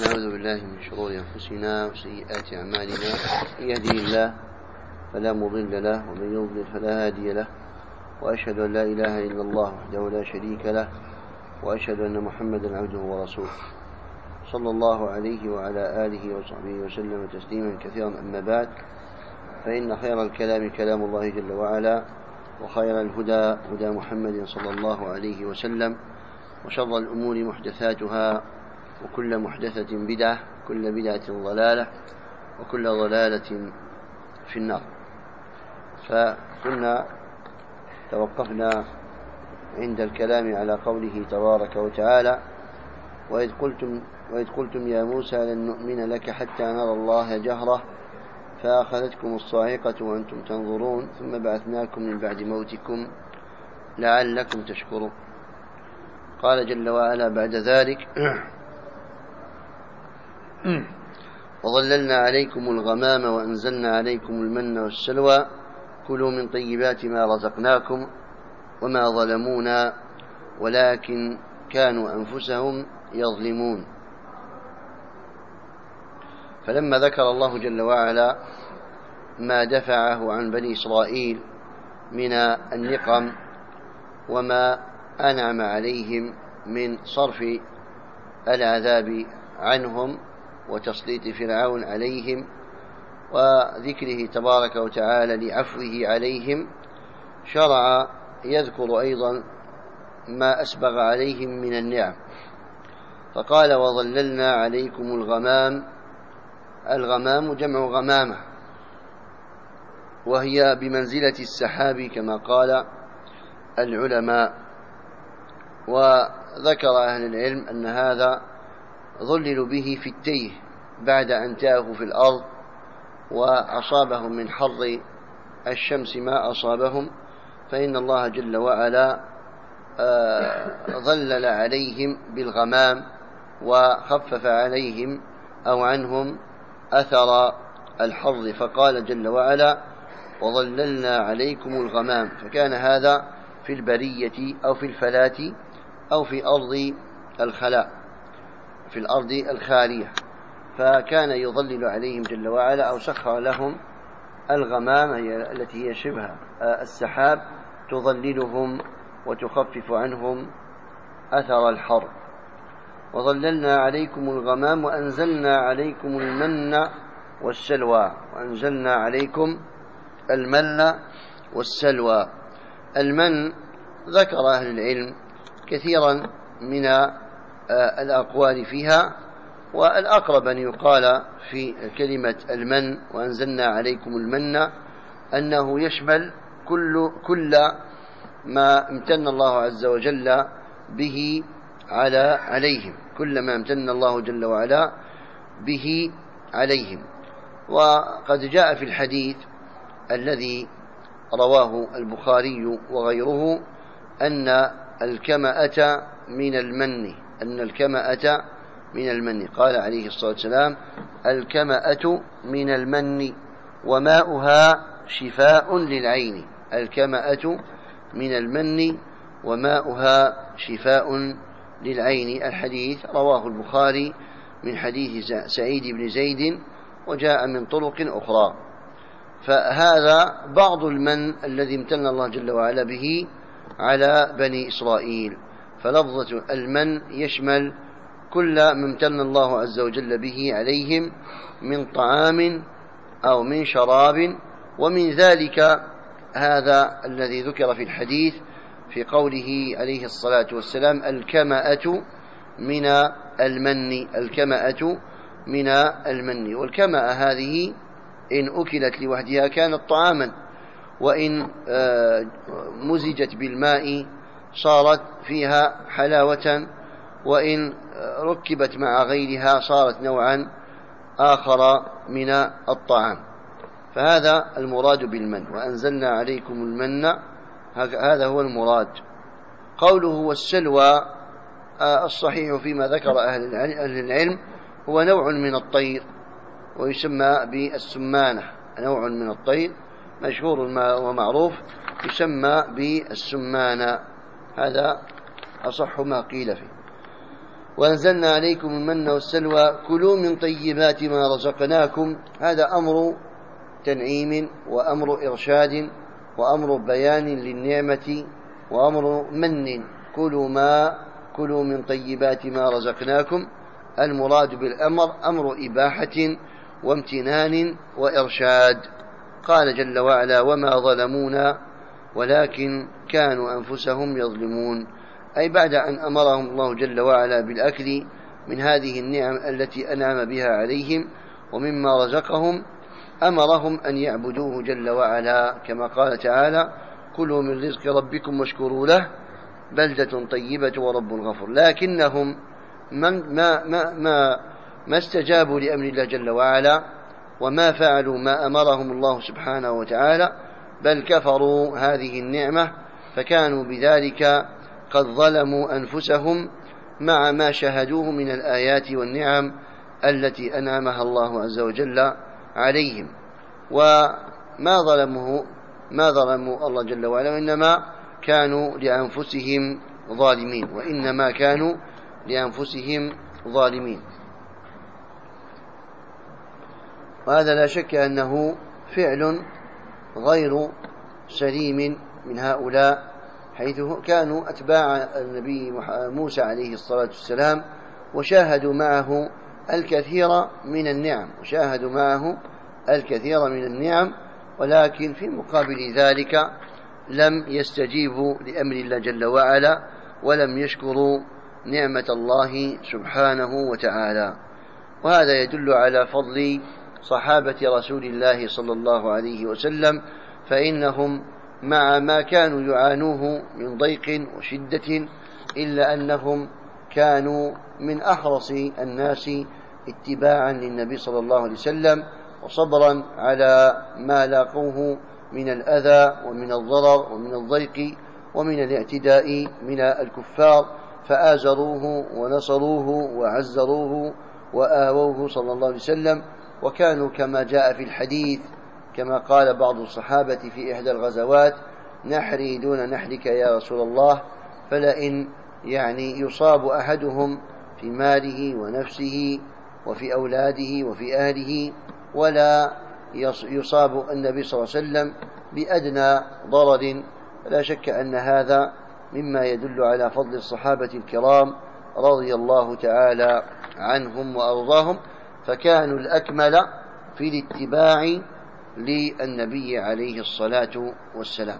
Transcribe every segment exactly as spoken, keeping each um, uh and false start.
ونعوذ بالله من شرور أنفسنا وسيئات أعمالنا. من يهده الله فلا مضل له ومن يضلل فلا هادي له، وأشهد أن لا إله إلا الله وحده لا شريك له، وأشهد أن محمدا عبده ورسوله صلى الله عليه وعلى آله وصحبه وسلم تسليما كثيرا. أما بعد، فإن خير الكلام كلام الله جل وعلا، وخير الهدى هدى محمد صلى الله عليه وسلم، وشر الأمور محدثاتها، وكل محدثة بدعة، كل بدعة ضلالة، وكل ضلالة في النار. فكنا توقفنا عند الكلام على قوله تبارك وتعالى: وإذ قلتم, وإذ قلتم يا موسى لن نؤمن لك حتى نرى الله جهرة فأخذتكم الصاعقة وأنتم تنظرون ثم بعثناكم من بعد موتكم لعلكم تشكرون. قال جل وعلا بعد ذلك: وظللنا عليكم الغمام وأنزلنا عليكم المن والسلوى كلوا من طيبات ما رزقناكم وما ظلمونا ولكن كانوا أنفسهم يظلمون. فلما ذكر الله جل وعلا ما دفعه عن بني إسرائيل من النقم وما أنعم عليهم من صرف العذاب عنهم وتسليط فرعون عليهم، وذكره تبارك وتعالى لعفوه عليهم، شرع يذكر أيضا ما أسبغ عليهم من النعم، فقال: وظللنا عليكم الغمام. الغمام جمع غمامة، وهي بمنزلة السحاب كما قال العلماء. وذكر أهل العلم أن هذا ظللوا به في التيه بعد أن تاهوا في الأرض وأصابهم من حر الشمس ما أصابهم، فإن الله جل وعلا ظلل عليهم بالغمام وخفف عليهم أو عنهم أثر الحر، فقال جل وعلا: وظللنا عليكم الغمام. فكان هذا في البرية أو في الفلاة أو في أرض الخلاء، في الأرض الخالية، فكان يظلل عليهم جل وعلا أو سخر لهم الغمام التي هي شبه السحاب تظللهم وتخفف عنهم أثر الحر. وظللنا عليكم الغمام وأنزلنا عليكم المن والسلوى. وأنزلنا عليكم المن والسلوى. المن ذكر أهل العلم كثيرا من الأقوال فيها، والأقرب أن يقال في كلمة المن وأنزلنا عليكم المن أنه يشمل كل, كل ما امتن الله عز وجل به على عليهم، كل ما امتن الله جل وعلا به عليهم. وقد جاء في الحديث الذي رواه البخاري وغيره أن الكمأة من المن أن الكمأة من المن قال عليه الصلاة والسلام: الكمأة من المن وماؤها شفاء للعين. الكمأة من المن وماؤها شفاء للعين. الحديث رواه البخاري من حديث سعيد بن زيد، وجاء من طرق أخرى. فهذا بعض المن الذي امتن الله جل وعلا به على بني إسرائيل. فلفظة المن يشمل كل ما امتن الله عز وجل به عليهم من طعام أو من شراب، ومن ذلك هذا الذي ذكر في الحديث في قوله عليه الصلاة والسلام: الكمأة من المن. الكمأة من المن. والكمأة هذه إن أكلت لوحدها كانت طعاما، وإن مزجت بالماء صارت فيها حلاوة، وإن ركبت مع غيرها صارت نوعا آخر من الطعام. فهذا المراد بالمن. وأنزلنا عليكم المن، هذا هو المراد. قوله والسلوى الصحيح فيما ذكر أهل العلم هو نوع من الطير، ويسمى بالسمانة. نوع من الطير مشهور ومعروف يسمى بالسمانة. هذا أصح ما قيل فيه. وأنزلنا عليكم المن والسلوى كلوا من طيبات ما رزقناكم. هذا أمر تنعيم وأمر إرشاد وأمر بيان للنعمة وأمر من. كلوا ما كلوا من طيبات ما رزقناكم. المراد بالأمر أمر إباحة وامتنان وإرشاد. قال جل وعلا وما ظلمونا ولكن كانوا أنفسهم يظلمون، أي بعد أن أمرهم الله جل وعلا بالأكل من هذه النعم التي أنعم بها عليهم ومما رزقهم أمرهم أن يعبدوه جل وعلا، كما قال تعالى كلوا من رزق ربكم واشكروا له بلدة طيبة ورب غفور. لكنهم من ما, ما, ما, ما استجابوا لأمر الله جل وعلا وما فعلوا ما أمرهم الله سبحانه وتعالى، بل كفروا هذه النعمة، فكانوا بذلك قد ظلموا أنفسهم مع ما شاهدوه من الآيات والنعم التي أنعمها الله عز وجل عليهم. وما ظلموه ما ظلموا الله جل وعلا، وإنما كانوا لأنفسهم ظالمين وإنما كانوا لأنفسهم ظالمين. وهذا لا شك أنه فعل غير سليم من هؤلاء، حيث كانوا أتباع النبي موسى عليه الصلاة والسلام وشاهدوا معه الكثير من النعم وشاهدوا معه الكثير من النعم ولكن في مقابل ذلك لم يستجيبوا لأمر الله جل وعلا ولم يشكروا نعمة الله سبحانه وتعالى. وهذا يدل على فضل صحابة رسول الله صلى الله عليه وسلم، فإنهم مع ما كانوا يعانوه من ضيق وشدة إلا أنهم كانوا من أحرص الناس اتباعا للنبي صلى الله عليه وسلم وصبرا على ما لاقوه من الأذى ومن الضرر ومن الضيق ومن الاعتداء من الكفار، فآزروه ونصروه وعزروه وآووه صلى الله عليه وسلم. وكانوا كما جاء في الحديث كما قال بعض الصحابة في إحدى الغزوات نحري دون نحرك يا رسول الله، فلئن يعني يصاب أحدهم في ماله ونفسه وفي أولاده وفي أهله ولا يصاب النبي صلى الله عليه وسلم بأدنى ضرر، لا شك أن هذا مما يدل على فضل الصحابة الكرام رضي الله تعالى عنهم وأرضاهم، فكانوا الأكمل في الاتباع للنبي عليه الصلاة والسلام.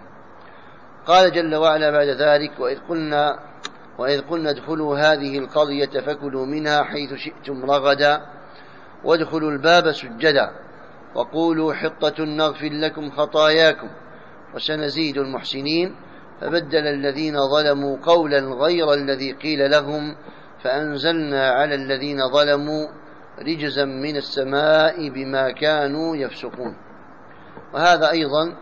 قال جل وعلا بعد ذلك وإذ قلنا وإذ قلنا ادخلوا هذه القرية فكلوا منها حيث شئتم رغدا وادخلوا الباب سجدا وقولوا حطة نغفر لكم خطاياكم وسنزيد المحسنين. فبدل الذين ظلموا قولا غير الذي قيل لهم فأنزلنا على الذين ظلموا رجزا من السماء بما كانوا يفسقون. وهذا أيضا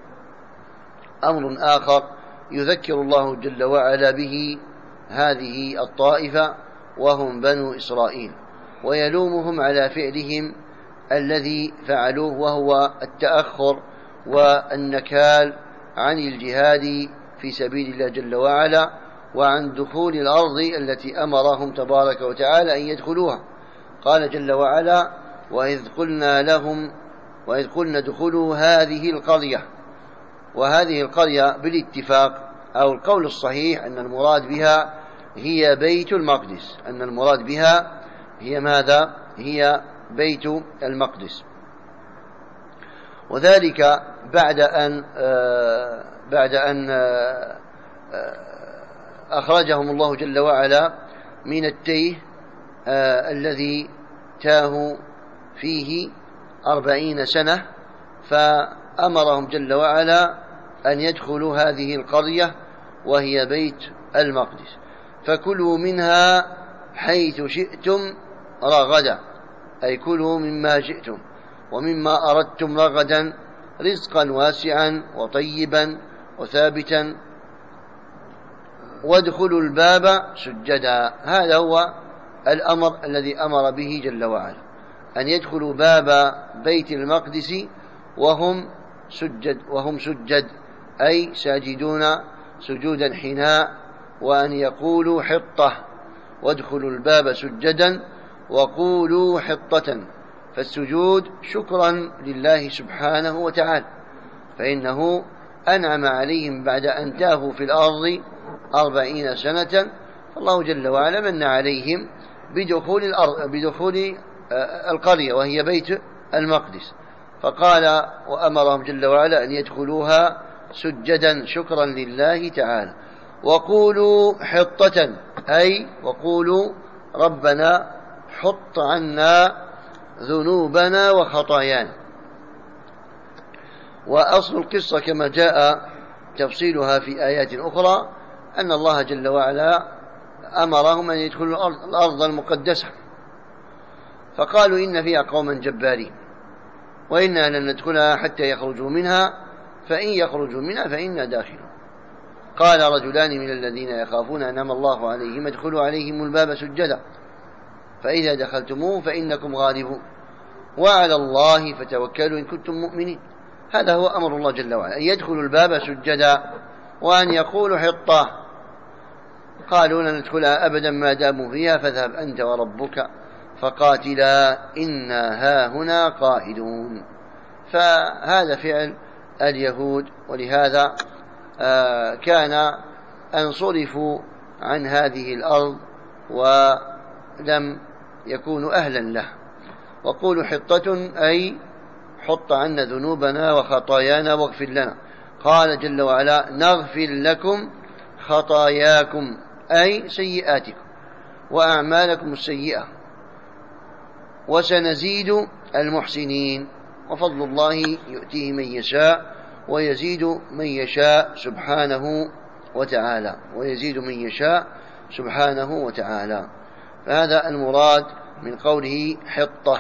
أمر آخر يذكر الله جل وعلا به هذه الطائفة وهم بنو إسرائيل، ويلومهم على فعلهم الذي فعلوه وهو التأخر والنكال عن الجهاد في سبيل الله جل وعلا وعن دخول الأرض التي أمرهم تبارك وتعالى أن يدخلوها. قال جل وعلا وإذ قلنا لهم وإذ قلنا ادخلوا هذه القرية. وهذه القرية بالاتفاق أو القول الصحيح أن المراد بها هي بيت المقدس أن المراد بها هي ماذا؟ هي بيت المقدس. وذلك بعد أن آه بعد أن آه أخرجهم الله جل وعلا من التيه آه الذي تاهوا فيه أربعين سنة، فأمرهم جل وعلا أن يدخلوا هذه القرية وهي بيت المقدس فكلوا منها حيث شئتم رغدا، أي كلوا مما شئتم ومما أردتم رغدا رزقا واسعا وطيبا وثابتا وادخلوا الباب سجدا. هذا هو الأمر الذي أمر به جل وعلا، أن يدخلوا باب بيت المقدس وهم سجد وهم سجد أي ساجدون سجود الحناء، وأن يقولوا حطة وادخلوا الباب سجدا وقولوا حطة. فالسجود شكرا لله سبحانه وتعالى، فإنه أنعم عليهم بعد أن تاهوا في الأرض أربعين سنة، فالله جل وعلا من عليهم بدخول, الأرض بدخول القرية وهي بيت المقدس، فقال وأمرهم جل وعلا أن يدخلوها سجدا شكرا لله تعالى. وقولوا حطة، أي وقولوا ربنا حط عنا ذنوبنا وخطايانا. وأصل القصة كما جاء تفصيلها في آيات أخرى أن الله جل وعلا أمرهم أن يدخلوا الأرض المقدسة، فقالوا إن فيها قوما جبارين وإنا لن ندخلها حتى يخرجوا منها، فإن يخرجوا منها فإنا داخلون. قال رجلان من الذين يخافون أنعم الله عليهم ادخلوا عليهم الباب سجدا فإذا دخلتموه فإنكم غالبون وعلى الله فتوكلوا إن كنتم مؤمنين. هذا هو أمر الله جل وعلا، أن يدخلوا الباب سجدا وأن يقولوا حطة. قالوا لن ندخلها أبدا ما داموا فيها فاذهب أنت وربك فقاتلا إنا هاهنا قاعدون. فهذا فعل اليهود، ولهذا آه كان أن صرفوا عن هذه الأرض ولم يكونوا أهلا له. وقولوا حطة أي حط عنا ذنوبنا وخطايانا واغفر لنا. قال جل وعلا نغفر لكم خطاياكم أي سيئاتكم وأعمالكم السيئة وسنزيد المحسنين، وفضل الله يؤتيه من يشاء ويزيد من يشاء سبحانه وتعالى ويزيد من يشاء سبحانه وتعالى. فهذا المراد من قوله حطة.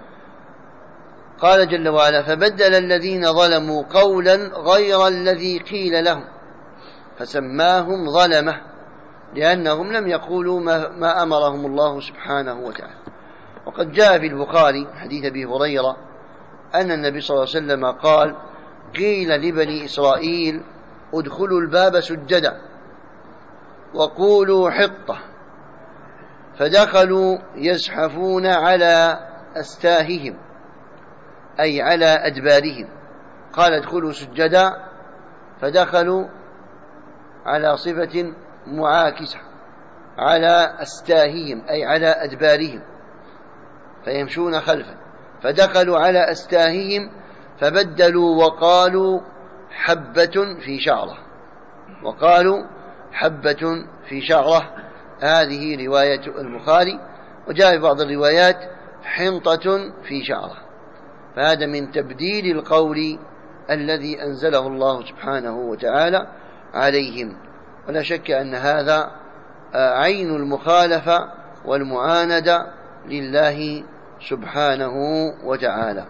قال جل وعلا فبدل الذين ظلموا قولا غير الذي قيل لهم فسماهم ظلمة لأنهم لم يقولوا ما أمرهم الله سبحانه وتعالى. وقد جاء في البخاري حديث أبي هريرة أن النبي صلى الله عليه وسلم قال قيل لبني إسرائيل ادخلوا الباب سجدا وقولوا حطة فدخلوا يزحفون على أستاههم أي على أدبارهم. قال ادخلوا سجدا فدخلوا على صفة معاكسة على أستاههم أي على أدبارهم فيمشون خلفا، فدخلوا على أستاههم فبدلوا وقالوا حبة في شعرة وقالوا حبة في شعرة. هذه رواية البخاري. وجاء في بعض الروايات حنطة في شعرة. فهذا من تبديل القول الذي أنزله الله سبحانه وتعالى عليهم. ولا شك أن هذا عين المخالفة والمعاندة لله سبحانه وتعالى.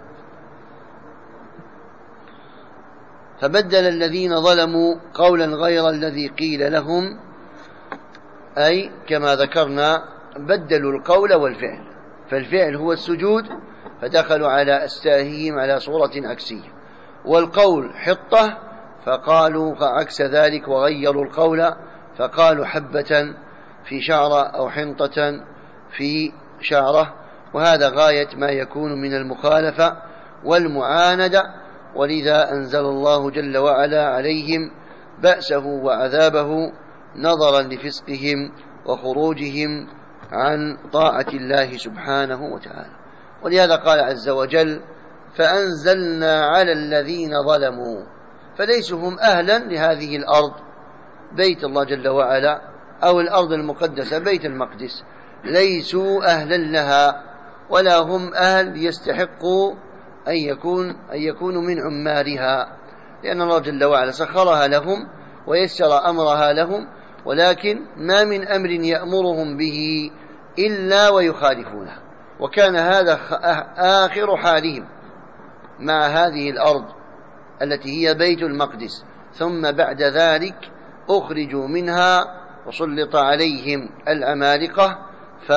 فبدل الذين ظلموا قولا غير الذي قيل لهم أي كما ذكرنا بدلوا القول والفعل، فالفعل هو السجود فدخلوا على أستاهيهم على صورة عكسية، والقول حطة فقالوا عكس ذلك وغيروا القول فقالوا حبة في شعرة أو حنطة في شعرة. وهذا غاية ما يكون من المخالفة والمعاندة، ولذا أنزل الله جل وعلا عليهم بأسه وعذابه نظرا لفسقهم وخروجهم عن طاعة الله سبحانه وتعالى. ولهذا قال عز وجل فأنزلنا على الذين ظلموا، فليسوا هم أهلا لهذه الأرض بيت الله جل وعلا أو الأرض المقدسة بيت المقدس، ليسوا أهلا لها ولا هم أهل يستحقوا أن يكون أن يكونوا من عمارها، لأن الله جل وعلا سخرها لهم ويسر أمرها لهم، ولكن ما من أمر يأمرهم به إلا ويخالفونه. وكان هذا آخر حالهم مع هذه الأرض التي هي بيت المقدس، ثم بعد ذلك أخرجوا منها وسلط عليهم العمالقة ف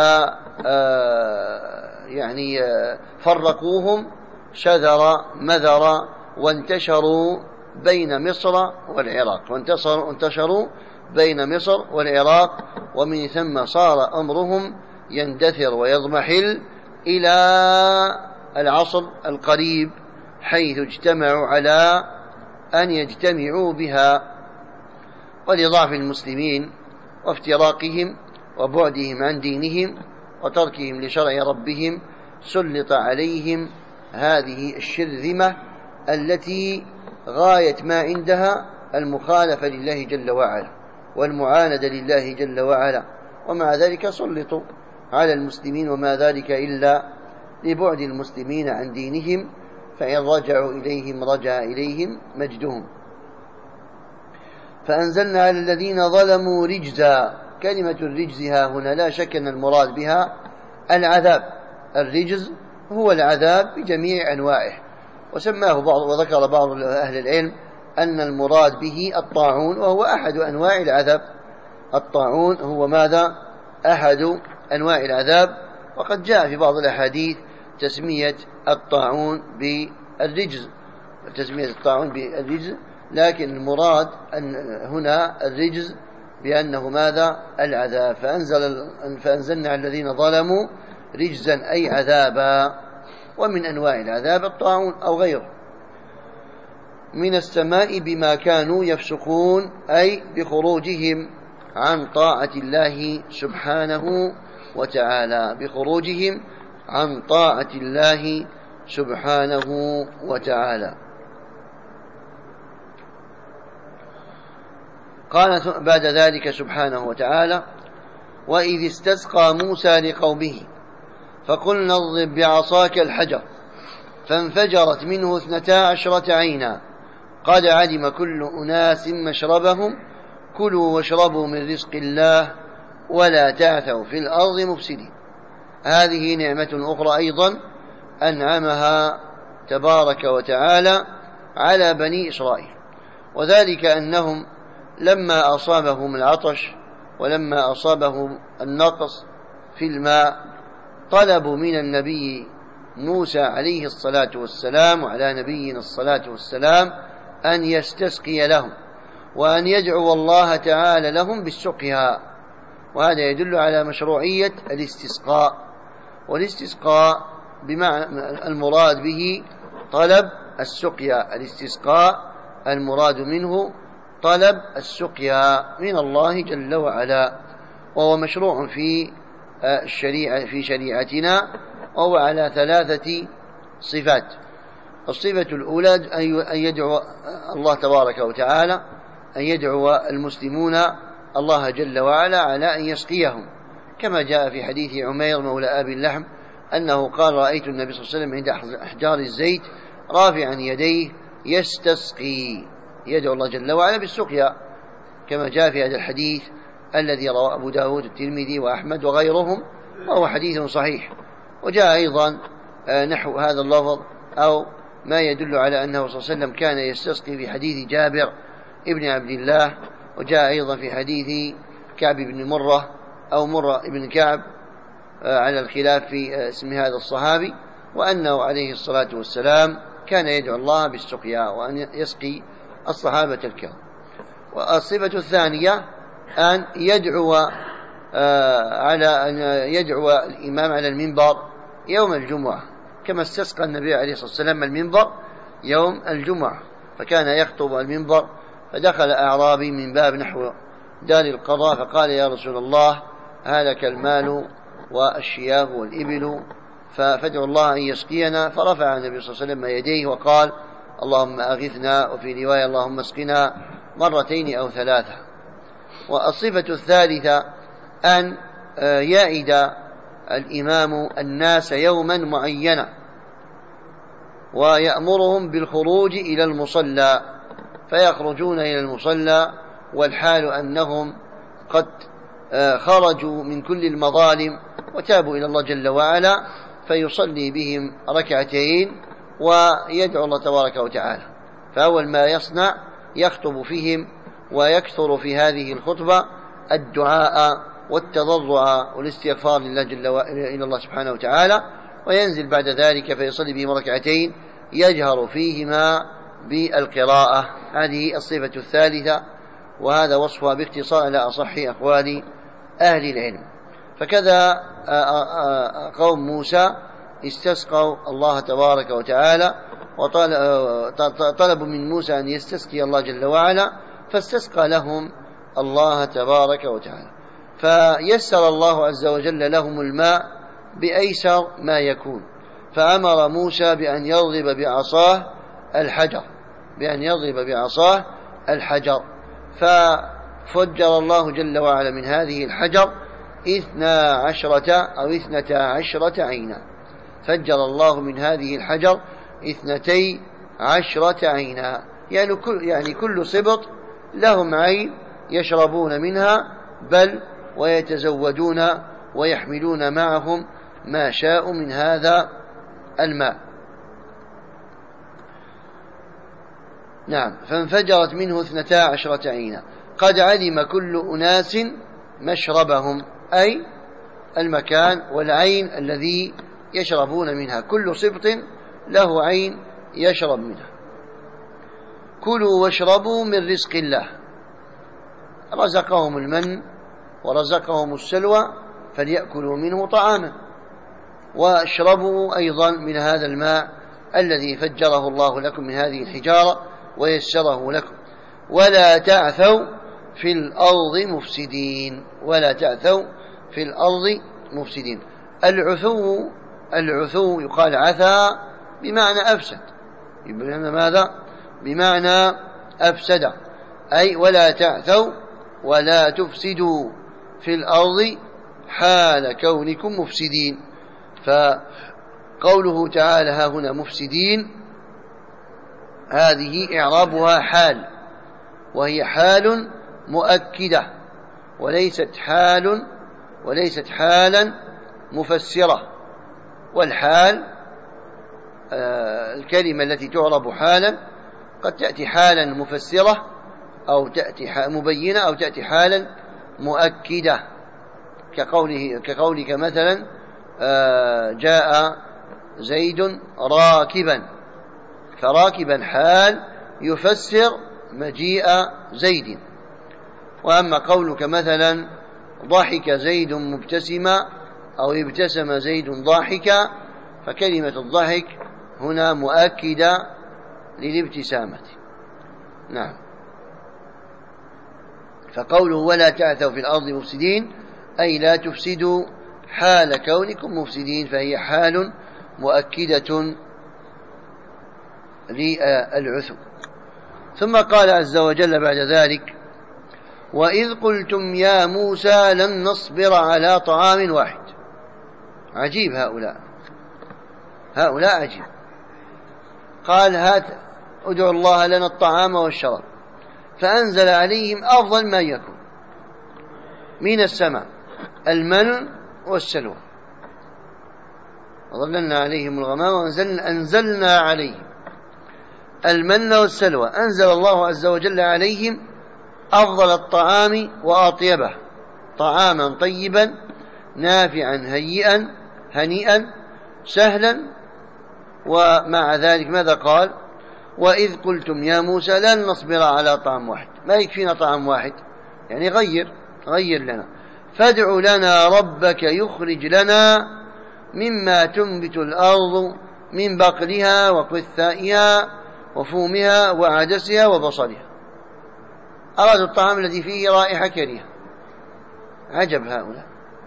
يعني فرقوهم شذر مذر وانتشروا بين مصر والعراق، وانتشروا بين مصر والعراق، ومن ثم صار أمرهم يندثر ويضمحل إلى العصر القريب، حيث اجتمعوا على أن يجتمعوا بها. ولضعف المسلمين وافتراقهم وبعدهم عن دينهم وتركهم لشرع ربهم سلط عليهم هذه الشرذمة التي غاية ما عندها المخالفة لله جل وعلا والمعاندة لله جل وعلا، ومع ذلك سلطوا على المسلمين، وما ذلك إلا لبعد المسلمين عن دينهم، فإن رجعوا إليهم رجع إليهم مجدهم. فأنزلنا على الذين ظلموا رجزا. كلمة الرجز ها هنا لا شك أن المراد بها العذاب. الرجز هو العذاب بجميع أنواعه، وسماه بعض وذكر بعض أهل العلم أن المراد به الطاعون، وهو أحد أنواع العذاب. الطاعون هو ماذا؟ أحد أنواع العذاب، وقد جاء في بعض الأحاديث تسمية الطاعون بالرجز، تسمية الطاعون بالرجز، لكن المراد أن هنا الرجز بأنه ماذا؟ العذاب. فأنزل فأنزلنا على الذين ظلموا رجزا أي عذابا. ومن أنواع العذاب الطاعون أو غيره. من السماء بما كانوا يفسقون، أي بخروجهم عن طاعة الله سبحانه وتعالى، بخروجهم عن طاعة الله سبحانه وتعالى. قال بعد ذلك سبحانه وتعالى: وإذ استسقى موسى لقومه فقلنا اضرب بعصاك الحجر فانفجرت منه اثنتا عشرة عينا قد علم كل أناس مشربهم كلوا واشربوا من رزق الله ولا تعثوا في الأرض مفسدين. هذه نعمة أخرى أيضا أنعمها تبارك وتعالى على بني إسرائيل، وذلك أنهم لما أصابهم العطش ولما أصابهم النقص في الماء طلبوا من النبي موسى عليه الصلاة والسلام وعلى نبينا الصلاة والسلام أن يستسقي لهم وأن يدعو الله تعالى لهم بالسقيا، وهذا يدل على مشروعية الاستسقاء. والاستسقاء بمعنى المراد به طلب السقيا، الاستسقاء المراد منه طلب السقيا من الله جل وعلا، وهو مشروع في الشريعة في شريعتنا، وهو على ثلاثة صفات. الصفة الأولى أن يدعو الله تبارك وتعالى أن يدعو المسلمون الله جل وعلا على أن يسقيهم، كما جاء في حديث عمير مولى أبي اللحم أنه قال: رأيت النبي صلى الله عليه وسلم عند أحجار الزيت رافعا يديه يستسقي، يدعو الله جل وعلا بالسقيا، كما جاء في هذا الحديث الذي رواه أبو داود الترمذي وأحمد وغيرهم، وهو حديث صحيح. وجاء أيضا نحو هذا اللفظ أو ما يدل على أنه صلى الله عليه وسلم كان يستسقي في حديث جابر ابن عبد الله، وجاء أيضا في حديث كعب بن مرة أو مرة بن كعب على الخلاف في اسم هذا الصحابي، وأنه عليه الصلاة والسلام كان يدعو الله بالسقيا وأن يسقي الصحابة الكرام. والصفة الثانية أن يدعو على أن يدعو الإمام على المنبر يوم الجمعة، كما استسقى النبي عليه الصلاة والسلام المنبر يوم الجمعة، فكان يخطب المنبر، فدخل أعرابي من باب نحو دار القضاء فقال: يا رسول الله، هلك المال والشياه والإبل، فادعوا الله أن يسقينا. فرفع النبي صلى الله عليه وسلم يديه وقال: اللهم أغثنا، وفي رواية: اللهم اسقنا، مرتين أو ثلاثة. والصفة الثالثة أن يعد الإمام الناس يوما معينا ويأمرهم بالخروج إلى المصلى، فيخرجون إلى المصلى والحال أنهم قد خرجوا من كل المظالم وتابوا إلى الله جل وعلا، فيصلي بهم ركعتين ويدعو الله تبارك وتعالى. فأول ما يصنع يخطب فيهم ويكثر في هذه الخطبة الدعاء والتضرع والاستغفار لله جل وعلا إلى الله سبحانه وتعالى، وينزل بعد ذلك فيصلي بهم ركعتين يجهر فيهما بالقراءة. هذه الصفة الثالثة وهذا وصفها باختصار على أصح أقوال أهل العلم. فكذا قوم موسى استسقوا الله تبارك وتعالى، وطلبوا من موسى أن يستسقي الله جل وعلا، فاستسقى لهم الله تبارك وتعالى، فيسر الله عز وجل لهم الماء بأيسر ما يكون، فأمر موسى بأن يضرب بعصاه الحجر بأن يضرب بعصاه الحجر ففجر الله جل وعلا من هذه الحجر اثنا عشرة أو اثنتا عشرة عينا. فجر الله من هذه الحجر اثنتي عشرة عينا، يعني كل, يعني كل سبط لهم عين يشربون منها، بل ويتزودون ويحملون معهم ما شاءوا من هذا الماء. نعم. فانفجرت منه اثنتا عشرة عينا قد علم كل أناس مشربهم، أي المكان والعين الذي يشربون منها، كل سبط له عين يشرب منها. كلوا واشربوا من رزق الله، رزقهم المن ورزقهم السلوى فليأكلوا منه طعاما، واشربوا أيضا من هذا الماء الذي فجره الله لكم من هذه الحجارة ويسره لكم. ولا تعثوا في الأرض مفسدين ولا تعثوا في الأرض مفسدين. العثو العثو يقال عثى بمعنى أفسد، بمعنى ماذا؟ بمعنى أفسد، أي ولا تعثوا ولا تفسدوا في الأرض حال كونكم مفسدين. فقوله تعالى ها هنا مفسدين، هذه إعرابها حال، وهي حال مؤكدة وليست حال وليست حالا مفسرة. والحال آه الكلمة التي تعرب حالا قد تأتي حالا مفسرة أو تأتي مبينة أو تأتي حالا مؤكدة، كقوله كقولك مثلا آه جاء زيد راكبا، فراكبا حال يفسر مجيء زيد. وأما قولك مثلا ضحك زيد مبتسما أو ابتسم زيد ضاحكا، فكلمة الضحك هنا مؤكدة للابتسامة. نعم. فقوله ولا تعثوا في الأرض مفسدين أي لا تفسدوا حال كونكم مفسدين، فهي حال مؤكدة للعثو. ثم قال عز وجل بعد ذلك وإذ قلتم يا موسى لن نصبر على طعام واحد. عجيب هؤلاء هؤلاء عجيب. قال هات ادعوا الله لنا الطعام والشراب، فأنزل عليهم أفضل ما يكون من السماء المن والسلوى، وظللنا عليهم الغمام وأنزلنا أنزلنا عليهم المن والسلوى. أنزل الله عز وجل عليهم أفضل الطعام وأطيبه، طعاما طيبا نافعا هيئا هنيئا سهلا. ومع ذلك ماذا قال؟ وإذ قلتم يا موسى لن نصبر على طعام واحد، ما يكفينا طعام واحد، يعني غير غير لنا، فادع لنا ربك يخرج لنا مما تنبت الأرض من بقلها وقثائها وفومها وعدسها وبصلها. أرادوا الطعام الذي فيه رائحة كريهة. عجب هؤلاء.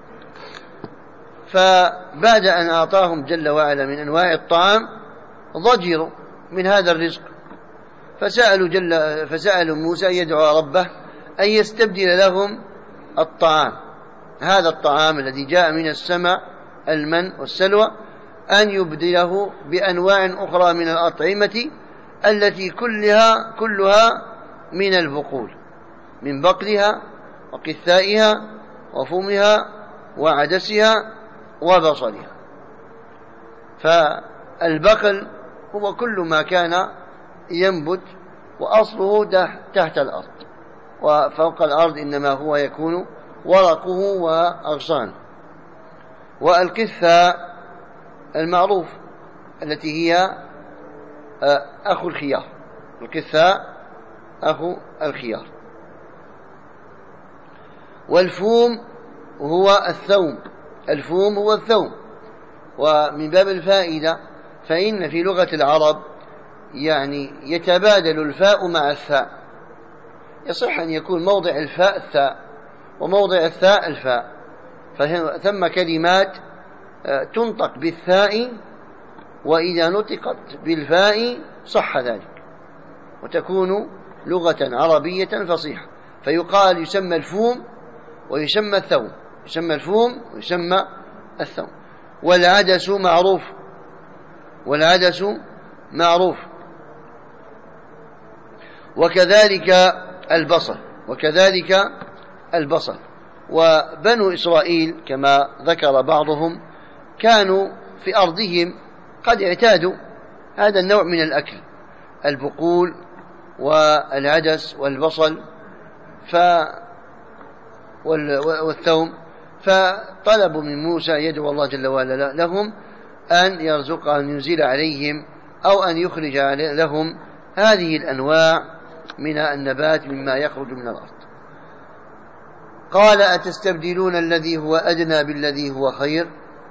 فبعد أن أعطاهم جل وعلا من أنواع الطعام ضجروا من هذا الرزق، فسألوا, جل فسألوا موسى يدعو ربه أن يستبدل لهم الطعام، هذا الطعام الذي جاء من السماء المن والسلوى، أن يبدله بأنواع أخرى من الأطعمة التي كلها كلها من البقول، من بقلها وقثائها وفومها وعدسها وبصلها. فالبقل هو كل ما كان ينبت وأصله تحت الأرض، وفوق الأرض إنما هو يكون ورقه وأغصانه. والقثاء المعروف التي هي أخو الخيار، القثاء أخو الخيار. والفوم هو الثوم، الفوم هو الثوم. ومن باب الفائدة فإن في لغة العرب يعني يتبادل الفاء مع الثاء، يصح أن يكون موضع الفاء الثاء وموضع الثاء الفاء، فثم كلمات تنطق بالثاء وإذا نطقت بالفاء صح ذلك وتكون لغة عربية فصيحة. فيقال يسمى الفوم ويسمى الثوم، يسمى الفوم ويسمى الثوم. والعدس معروف، والعدس معروف، وكذلك البصل، وكذلك البصل. وبنو إسرائيل كما ذكر بعضهم كانوا في أرضهم قد اعتادوا هذا النوع من الأكل، البقول والعدس والبصل ف والثوم، فطلبوا من موسى يدعو الله جل وعلا لهم أن يرزق أن ينزل عليهم أو أن يخرج لهم هذه الأنواع من النبات مما يخرج من الأرض. قال أتستبدلون الذي هو أدنى بالذي هو خير؟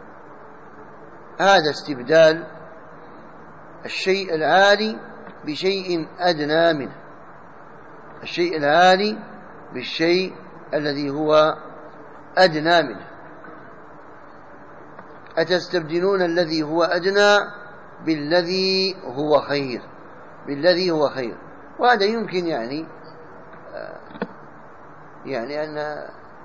هذا استبدال الشيء العالي بشيء أدنى منه، الشيء العالي بالشيء الذي هو أدنى منه. أتستبدلون الذي هو أدنى بالذي هو خير، بالذي هو خير. وهذا يمكن يعني يعني أن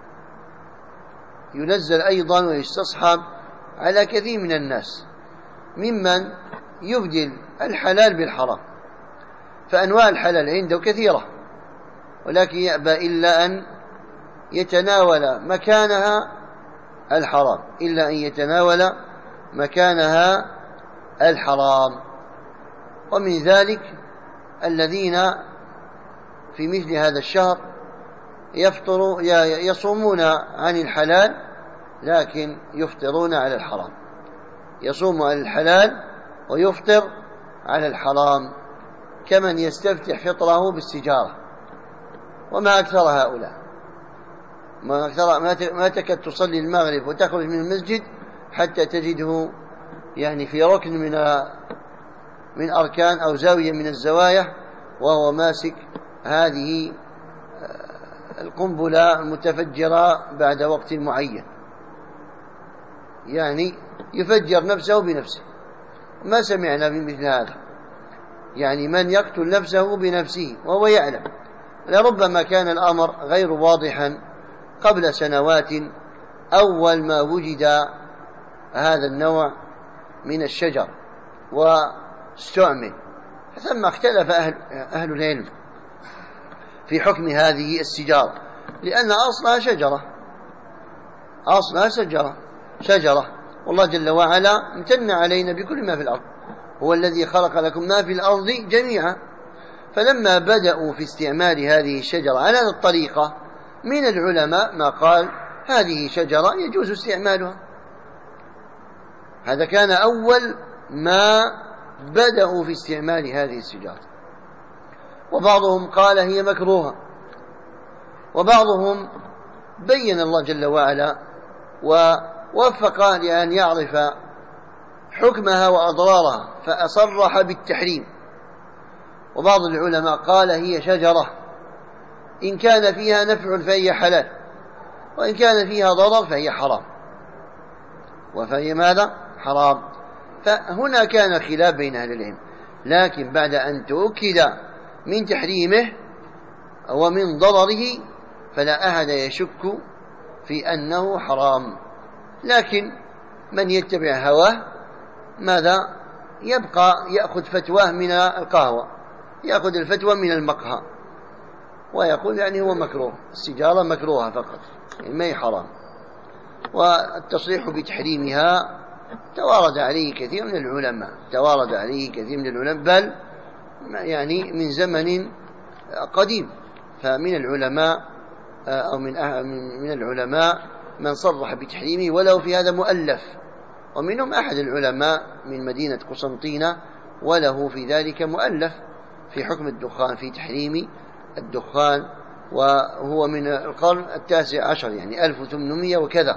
ينزل أيضا ويستصحب على كثير من الناس ممن يبدل الحلال بالحرام، فأنواع الحلال عنده كثيرة ولكن يأبى إلا أن يتناول مكانها الحرام، إلا أن يتناول مكانها الحرام. ومن ذلك الذين في مثل هذا الشهر يفطروا يصومون عن الحلال لكن يفطرون على الحرام، يصوم عن الحلال ويفطر على الحرام، كمن يستفتح فطره بالسجارة. وما أكثر هؤلاء، ما أكثر ما تكاد تصلي المغرب وتخرج من المسجد حتى تجده يعني في ركن من من أركان أو زاوية من الزوايا وهو ماسك هذه القنبلة المتفجرة بعد وقت معين، يعني يفجر نفسه بنفسه. ما سمعنا بمثل هذا، يعني من يقتل نفسه بنفسه وهو يعلم. لربما كان الأمر غير واضحا قبل سنوات أول ما وجد هذا النوع من الشجر واستعمل، ثم اختلف أهل, أهل العلم في حكم هذه السجارة، لأن أصلها شجرة، أصلها شجرة شجرة والله جل وعلا امتن علينا بكل ما في الأرض، هو الذي خلق لكم ما في الأرض جميعا. فلما بدأوا في استعمال هذه الشجرة على هذه الطريقة من العلماء ما قال هذه شجرة يجوز استعمالها. هذا كان أول ما بدأوا في استعمال هذه الشجرة. وبعضهم قال هي مكروهة، وبعضهم بين الله جل وعلا ووفق لأن يعرف حكمها وأضرارها فأصرح بالتحريم. وبعض العلماء قال هي شجرة إن كان فيها نفع فهي حلال، وإن كان فيها ضرر فهي حرام، وفهي ماذا؟ حرام. فهنا كان خلاف بين أهل العلم، لكن بعد أن تؤكد من تحريمه ومن ضرره فلا أحد يشك في أنه حرام. لكن من يتبع هواه ماذا؟ يبقى يأخذ فتواه من القهوة، يأخذ الفتوى من المقهى ويقول يعني هو مكروه، السجارة مكروهة فقط يعني ما هي حرام. والتصريح بتحريمها توارد عليه كثير من العلماء، توارد عليه كثير من العلماء بل يعني من زمن قديم. فمن العلماء أو من من العلماء من صرح بتحريمه ولو في هذا مؤلف، ومنهم أحد العلماء من مدينة قسنطينة وله في ذلك مؤلف في حكم الدخان، في تحريم الدخان وهو من القرن التاسع عشر، يعني ألف وثمانمائة وكذا.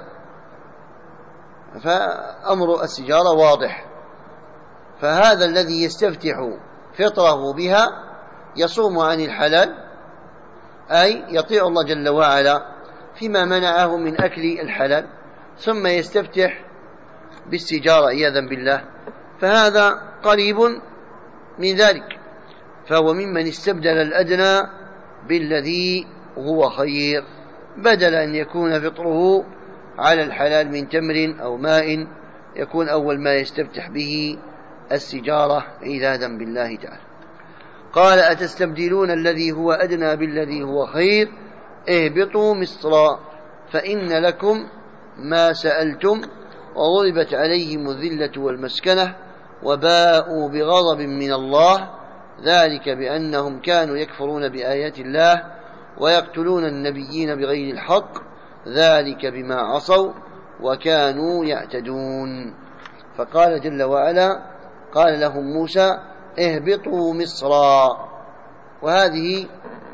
فأمر السجارة واضح. فهذا الذي يستفتح فطره بها يصوم عن الحلال، أي يطيع الله جل وعلا فيما منعه من أكل الحلال، ثم يستفتح بالسجارة عياذا بالله، فهذا قريب من ذلك، فهو ممن استبدل الأدنى بالذي هو خير، بدل أن يكون فطره على الحلال من تمر أو ماء يكون أول ما يستفتح به السجارة عياذا بالله تعالى. قال أتستبدلون الذي هو أدنى بالذي هو خير اهبطوا مصرا فإن لكم ما سألتم وضربت عليهم الذلة والمسكنة وباءوا بغضب من الله ذلك بأنهم كانوا يكفرون بآيات الله ويقتلون النبيين بغير الحق ذلك بما عصوا وكانوا يعتدون. فقال جل وعلا قال لهم موسى اهبطوا مصرا، وهذه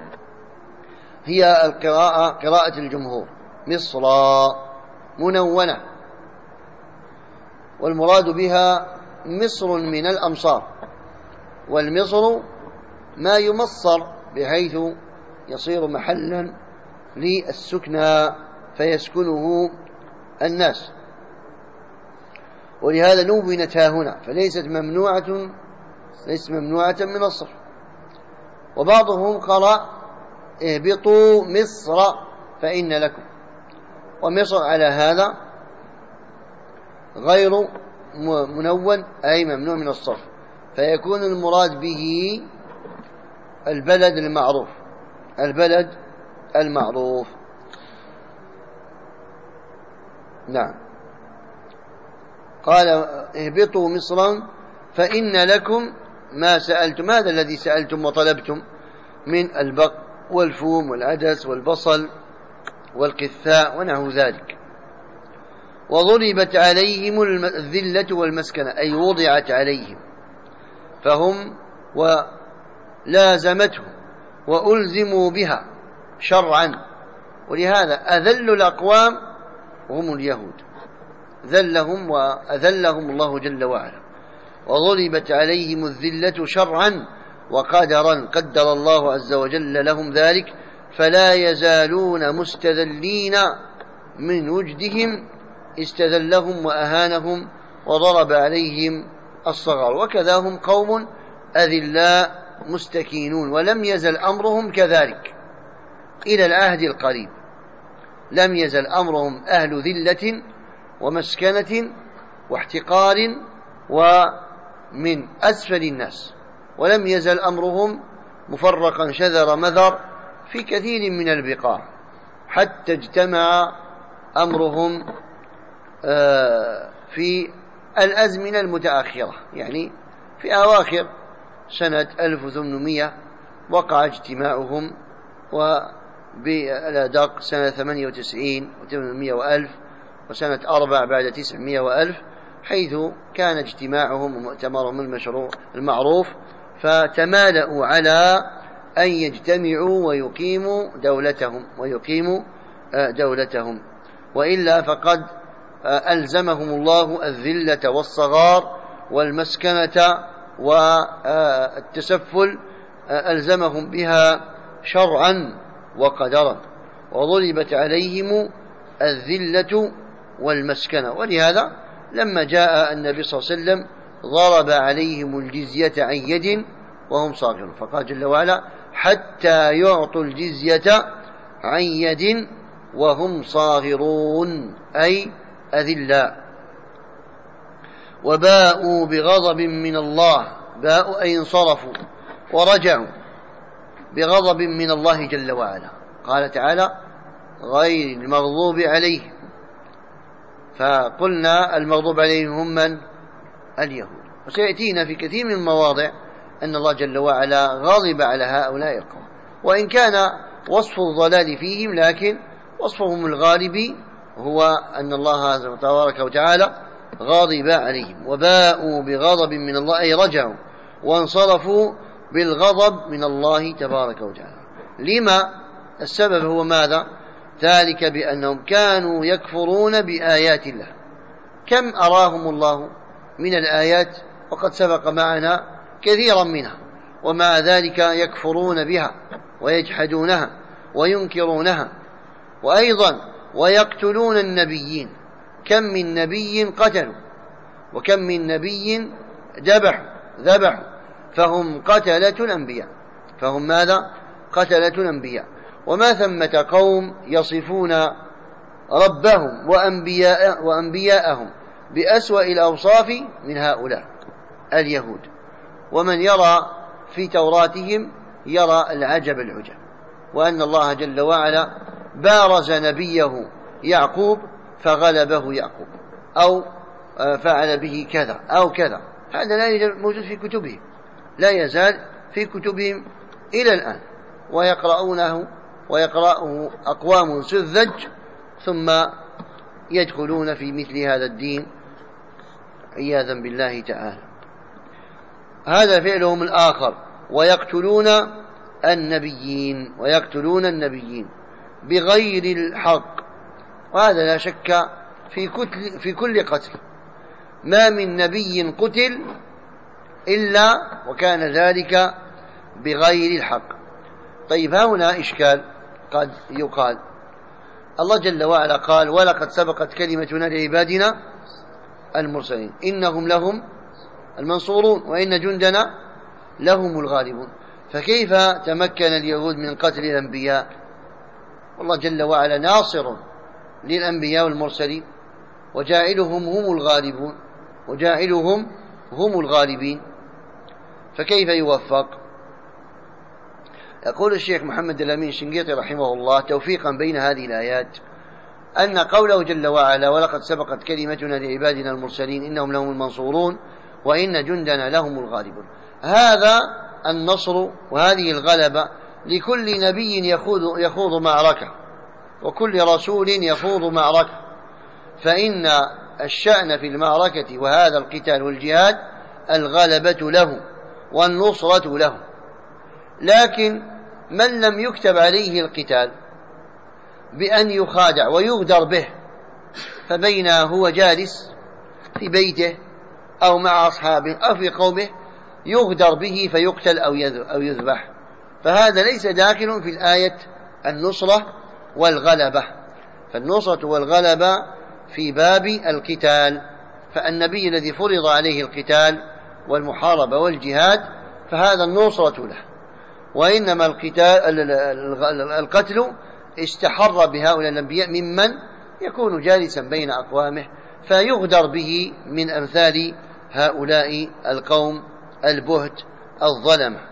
هي القراءة قراءة الجمهور، مصرا منونة، والمراد بها مصر من الأمصار، والمصر ما يمصر بحيث يصير محلا للسكنى فيسكنه الناس، ولهذا نونت هنا، فليست ممنوعة ليست ممنوعة من الصرف. وبعضهم قرأ اهبطوا مصر فإن لكم، ومصر على هذا غير منون أي ممنوع من الصرف، فيكون المراد به البلد المعروف، البلد المعروف. نعم. قال اهبطوا مصرا فإن لكم ما سألتم، هذا الذي سألتم وطلبتم من البق والفوم والعدس والبصل والقثاء ونحو ذلك. وضربت عليهم الذلة والمسكنة أي وضعت عليهم، فهم ولازمتهم وألزموا بها شرعا، ولهذا أذل الأقوام هم اليهود، ذلهم وأذلهم الله جل وعلا. وضربت عليهم الذلة شرعا وقدرا، قدر الله عز وجل لهم ذلك، فلا يزالون مستذلين من وجدهم، استذلهم وأهانهم وضرب عليهم الصغار، وكذا هم قوم أذلاء مستكينون، ولم يزل أمرهم كذلك إلى العهد القريب، لم يزل أمرهم أهل ذلة ومسكنة واحتقار ومن أسفل الناس، ولم يزل أمرهم مفرقا شذر مذر في كثير من البقاع، حتى اجتمع أمرهم في الأزمنة المتأخرة، يعني في أواخر سنة ألف وثمانمائة وقع اجتماعهم، وبالأدق سنة ثمانية وتسعين وثمانمائة وألف وسنة أربع بعد تسعمائة وألف، حيث كان اجتماعهم ومؤتمرهم المشروع المعروف، فتمالأوا على أن يجتمعوا ويقيموا دولتهم ويقيموا دولتهم، وإلا فقد ألزمهم الله الذلة والصغار والمسكنة والتسفل، ألزمهم بها شرعا وقدرا. وضربت عليهم الذلة والمسكنة، ولهذا لما جاء النبي صلى الله عليه وسلم ضرب عليهم الجزية عن يد وهم صاغرون، فقال جل وعلا حتى يعطوا الجزية عن يد وهم صاغرون أي أذلاء. وباءوا بغضب من الله، باءوا أي انصرفوا ورجعوا بغضب من الله جل وعلا. قال تعالى غير المغضوب عليهم، فقلنا المغضوب عليهم هم من؟ اليهود. وسيأتينا في كثير من المواضع أن الله جل وعلا غضب على هؤلاء القوم، وإن كان وصف الضلال فيهم، لكن وصفهم الغالب هو أن الله تبارك وتعالى غاضب عليهم. وباءوا بغضب من الله أي رجعوا وانصرفوا بالغضب من الله تبارك وتعالى. لما السبب هو ماذا؟ ذلك بأنهم كانوا يكفرون بآيات الله. كم أراهم الله من الآيات وقد سبق معنا كثيرا منها، ومع ذلك يكفرون بها ويجحدونها وينكرونها. وأيضا ويقتلون النبيين. كم من نبي قتلوا، وكم من نبي ذبحوا ذبحوا فهم قتلة الأنبياء. فهم ماذا؟ قتلة الأنبياء. وما ثمة قوم يصفون ربهم وأنبياء وأنبياءهم بأسوأ الأوصاف من هؤلاء اليهود. ومن يرى في توراتهم يرى العجب العجب، وأن الله جل وعلا بارز نبيه يعقوب فغلبه يعقوب، أو فعل به كذا أو كذا. هذا لا يوجد موجود في كتبهم، لا يزال في كتبهم إلى الآن، ويقرؤونه ويقرأه أقوام سذج ثم يدخلون في مثل هذا الدين عياذا بالله تعالى. هذا فعلهم الآخر. ويقتلون النبيين ويقتلون النبيين بغير الحق. وهذا لا شك في كل, في كل قتل. ما من نبي قتل إلا وكان ذلك بغير الحق. طيب، هنا إشكال قد يقال. الله جل وعلا قال: ولقد سبقت كلمتنا لعبادنا المرسلين إنهم لهم المنصورون وإن جندنا لهم الغالبون. فكيف تمكن اليهود من قتل الأنبياء؟ والله جل وعلا ناصر للأنبياء والمرسلين، وجاعلهم هم الغالبون وجاعلهم هم الغالبين، فكيف يوفق؟ يقول الشيخ محمد الأمين الشنقيطي رحمه الله توفيقا بين هذه الآيات أن قوله جل وعلا: ولقد سبقت كلمتنا لعبادنا المرسلين إنهم لهم المنصورون وإن جندنا لهم الغالبون، هذا النصر وهذه الغلبة لكل نبي يخوض, يخوض معركة، وكل رسول يخوض معركة، فإن الشأن في المعركة وهذا القتال والجهاد الغلبة له والنصرة له. لكن من لم يكتب عليه القتال بأن يخادع ويغدر به، فبين هو جالس في بيته أو مع أصحابه أو في قومه يغدر به فيقتل أو يذبح، فهذا ليس داخل في الآية النصرة والغلبة. فالنصرة والغلبة في باب القتال، فالنبي الذي فرض عليه القتال والمحاربة والجهاد فهذا النصرة له، وإنما القتال القتل استحر بهؤلاء الأنبياء ممن يكون جالسا بين أقوامه فيغدر به من أمثال هؤلاء القوم البهت الظلمة.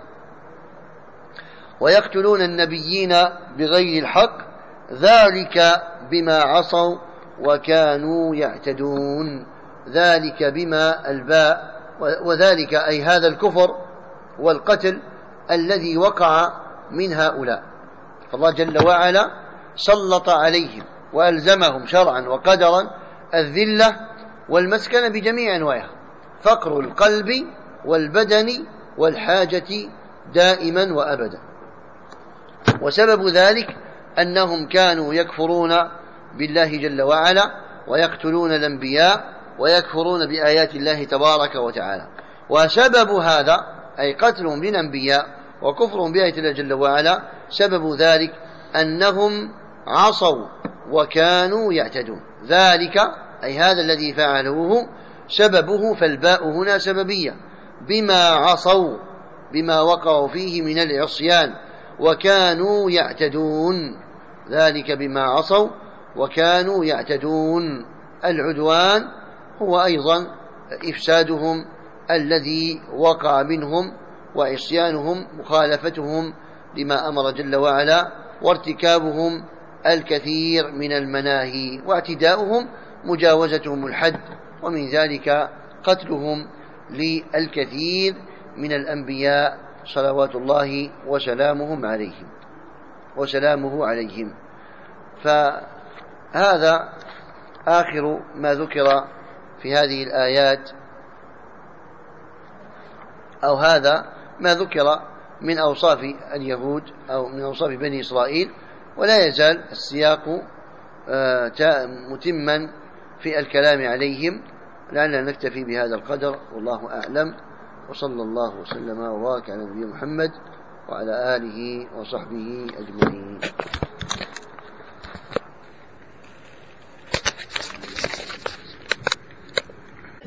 ويقتلون النبيين بغير الحق ذلك بما عصوا وكانوا يعتدون. ذلك بما الباء، وذلك أي هذا الكفر والقتل الذي وقع من هؤلاء، فالله جل وعلا سلط عليهم وألزمهم شرعا وقدرا الذلة والمسكن بجميع أنواعها، فقر القلب والبدن والحاجة دائما وأبدا. وسبب ذلك أنهم كانوا يكفرون بالله جل وعلا ويقتلون الأنبياء ويكفرون بآيات الله تبارك وتعالى. وسبب هذا أي قتلهم للأنبياء وكفرهم بآيات الله جل وعلا سبب ذلك أنهم عصوا وكانوا يعتدون. ذلك أي هذا الذي فعلوه سببه، فالباء هنا سببية، بما عصوا بما وقعوا فيه من العصيان وكانوا يعتدون. ذلك بما عصوا وكانوا يعتدون. العدوان هو أيضا إفسادهم الذي وقع منهم وعصيانهم مخالفتهم لما أمر جل وعلا وارتكابهم الكثير من المناهي واعتداؤهم مجاوزتهم الحد، ومن ذلك قتلهم للكثير من الأنبياء صلوات الله وسلامهم عليهم وسلامه عليهم. فهذا آخر ما ذكر في هذه الآيات، أو هذا ما ذكر من أوصاف اليهود أو من أوصاف بني إسرائيل ولا يزال السياق متما في الكلام عليهم، لعلنا نكتفي بهذا القدر والله أعلم. وصلى الله وسلم وبارك على نبينا محمد وعلى آله وصحبه أجمعين.